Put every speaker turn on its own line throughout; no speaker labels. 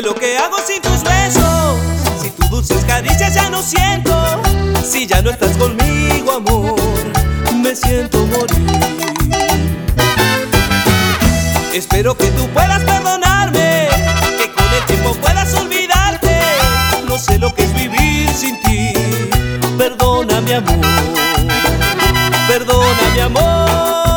sé lo que hago sin tus besos, si tus dulces caricias ya no siento, si ya no estás conmigo, amor, me siento morir. Espero que tú puedas perdonarme, que con el tiempo puedas olvidarte. No sé lo que es vivir sin ti. Perdona mi amor, perdona mi amor.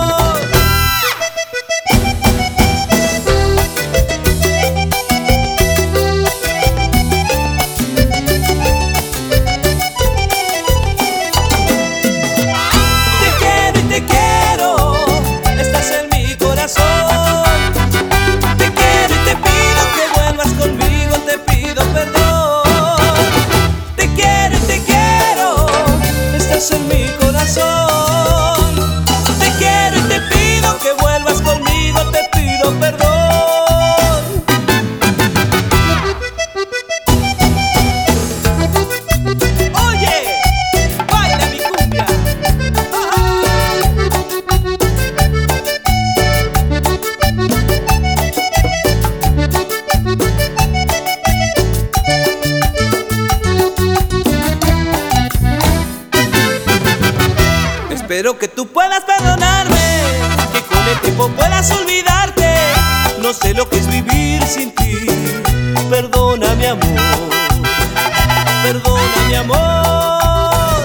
En mi corazón, te quiero y te pido que vuelvas conmigo, te pido perdón. Oye, baila mi cumbia. Espero que tú puedas perdonarme, que con el tiempo puedas olvidarte. No sé lo que es vivir sin ti. Perdona mi amor, perdona mi amor.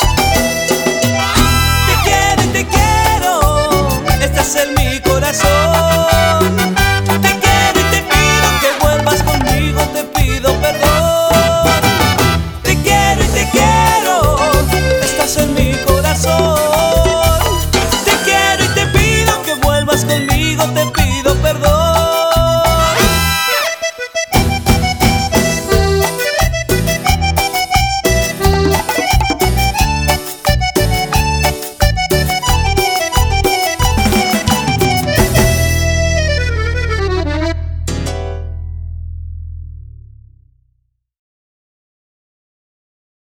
Te quiero y te quiero, estás en mi corazón.